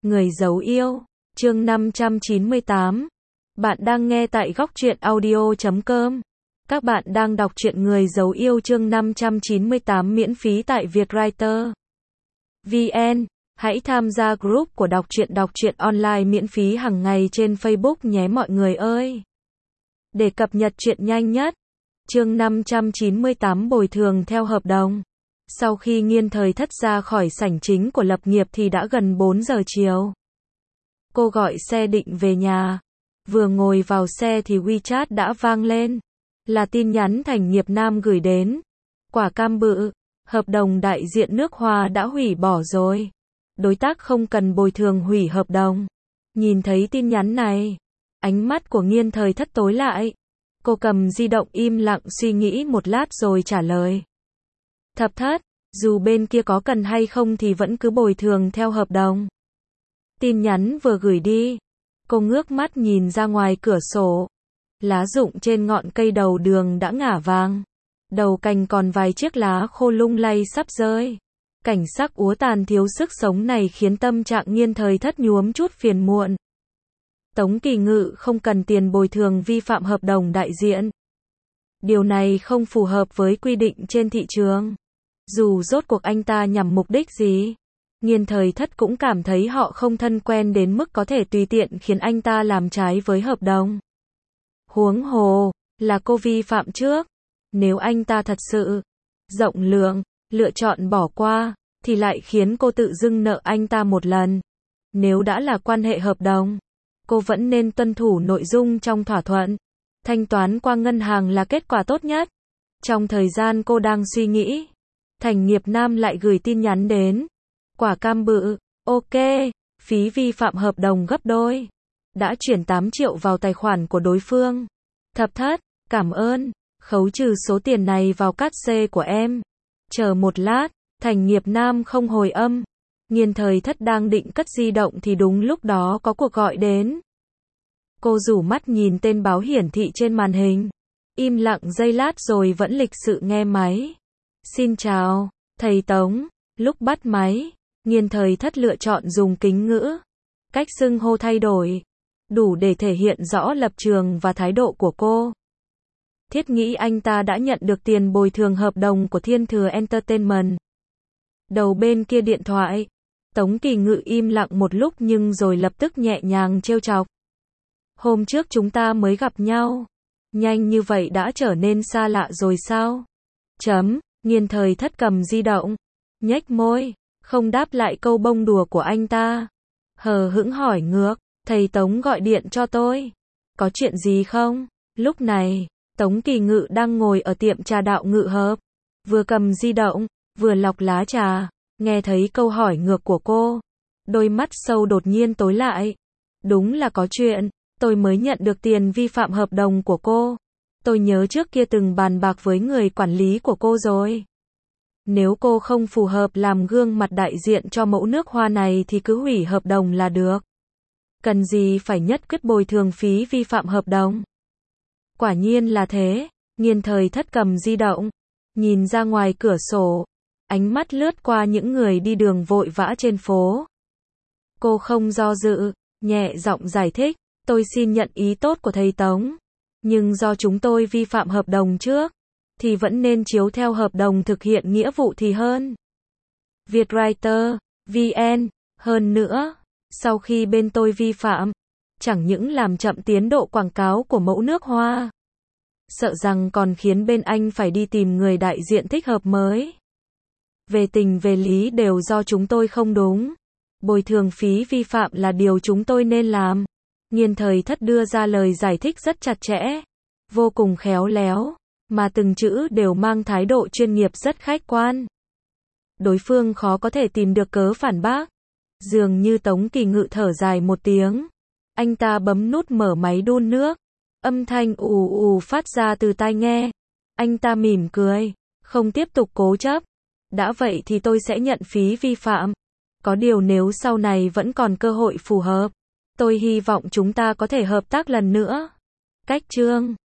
Người giấu yêu, chương 598. Bạn đang nghe tại góc truyện audio.com. Các bạn đang đọc truyện Người giấu yêu chương 598 miễn phí tại Vietwriter VN. Hãy tham gia group của đọc truyện online miễn phí hàng ngày trên Facebook nhé mọi người ơi. Để cập nhật truyện nhanh nhất. Chương 598 bồi thường theo hợp đồng. Sau khi Nghiên Thời Thất ra khỏi sảnh chính của lập nghiệp thì đã gần 4 giờ chiều. Cô gọi xe định về nhà. Vừa ngồi vào xe thì WeChat đã vang lên. Là tin nhắn Thành Nghiệp Nam gửi đến. Quả cam bự, hợp đồng đại diện nước Hoa đã hủy bỏ rồi. Đối tác không cần bồi thường hủy hợp đồng. Nhìn thấy tin nhắn này, ánh mắt của Nghiên Thời Thất tối lại. Cô cầm di động im lặng suy nghĩ một lát rồi trả lời. Thập Thất, dù bên kia có cần hay không thì vẫn cứ bồi thường theo hợp đồng. Tin nhắn vừa gửi đi, cô ngước mắt nhìn ra ngoài cửa sổ. Lá rụng trên ngọn cây đầu đường đã ngả vàng. Đầu cành còn vài chiếc lá khô lung lay sắp rơi. Cảnh sắc úa tàn thiếu sức sống này khiến tâm trạng Nghiên Thời Thất nhuốm chút phiền muộn. Tống Kỳ Ngự không cần tiền bồi thường vi phạm hợp đồng đại diện. Điều này không phù hợp với quy định trên thị trường. Dù rốt cuộc anh ta nhằm mục đích gì, Nghiên Thời Thất cũng cảm thấy họ không thân quen đến mức có thể tùy tiện khiến anh ta làm trái với hợp đồng. Huống hồ, là cô vi phạm trước. Nếu anh ta thật sự rộng lượng, lựa chọn bỏ qua, thì lại khiến cô tự dưng nợ anh ta một lần. Nếu đã là quan hệ hợp đồng, cô vẫn nên tuân thủ nội dung trong thỏa thuận. Thanh toán qua ngân hàng là kết quả tốt nhất. Trong thời gian cô đang suy nghĩ, Thành Nghiệp Nam lại gửi tin nhắn đến. Quả cam bự, ok, phí vi phạm hợp đồng gấp đôi. Đã chuyển 8 triệu vào tài khoản của đối phương. Thập Thất, cảm ơn, khấu trừ số tiền này vào cát xê của em. Chờ một lát, Thành Nghiệp Nam không hồi âm. Nghiên Thời Thất đang định cất di động thì đúng lúc đó có cuộc gọi đến. Cô rủ mắt nhìn tên báo hiển thị trên màn hình. Im lặng giây lát rồi vẫn lịch sự nghe máy. Xin chào, thầy Tống. Lúc bắt máy, Nghiên Thời Thất lựa chọn dùng kính ngữ. Cách xưng hô thay đổi, đủ để thể hiện rõ lập trường và thái độ của cô. Thiết nghĩ anh ta đã nhận được tiền bồi thường hợp đồng của Thiên Thừa Entertainment. Đầu bên kia điện thoại, Tống Kỳ Ngự im lặng một lúc nhưng rồi lập tức nhẹ nhàng trêu chọc. Hôm trước chúng ta mới gặp nhau. Nhanh như vậy đã trở nên xa lạ rồi sao? Nghiên Thời Thất cầm di động, nhếch môi, không đáp lại câu bông đùa của anh ta. Hờ hững hỏi ngược, thầy Tống gọi điện cho tôi. Có chuyện gì không? Lúc này, Tống Kỳ Ngự đang ngồi ở tiệm trà Đạo Ngự Hợp. Vừa cầm di động, vừa lọc lá trà. Nghe thấy câu hỏi ngược của cô, đôi mắt sâu đột nhiên tối lại. Đúng là có chuyện, tôi mới nhận được tiền vi phạm hợp đồng của cô. Tôi nhớ trước kia từng bàn bạc với người quản lý của cô rồi. Nếu cô không phù hợp làm gương mặt đại diện cho mẫu nước Hoa này thì cứ hủy hợp đồng là được. Cần gì phải nhất quyết bồi thường phí vi phạm hợp đồng. Quả nhiên là thế. Nghiên Thời Thất cầm di động, nhìn ra ngoài cửa sổ. Ánh mắt lướt qua những người đi đường vội vã trên phố. Cô không do dự, nhẹ giọng giải thích. Tôi xin nhận ý tốt của thầy Tống. Nhưng do chúng tôi vi phạm hợp đồng trước, thì vẫn nên chiếu theo hợp đồng thực hiện nghĩa vụ thì hơn. Vietwriter VN. Hơn nữa, sau khi bên tôi vi phạm, chẳng những làm chậm tiến độ quảng cáo của mẫu nước Hoa, sợ rằng còn khiến bên anh phải đi tìm người đại diện thích hợp mới. Về tình về lý đều do chúng tôi không đúng. Bồi thường phí vi phạm là điều chúng tôi nên làm. Nghiên Thời Thất đưa ra lời giải thích rất chặt chẽ, vô cùng khéo léo, mà từng chữ đều mang thái độ chuyên nghiệp rất khách quan. Đối phương khó có thể tìm được cớ phản bác. Dường như Tống Kỳ Ngự thở dài một tiếng. Anh ta bấm nút mở máy đun nước. Âm thanh ù ù phát ra từ tai nghe. Anh ta mỉm cười, không tiếp tục cố chấp. Đã vậy thì tôi sẽ nhận phí vi phạm. Có điều nếu sau này vẫn còn cơ hội phù hợp, tôi hy vọng chúng ta có thể hợp tác lần nữa. Cách chương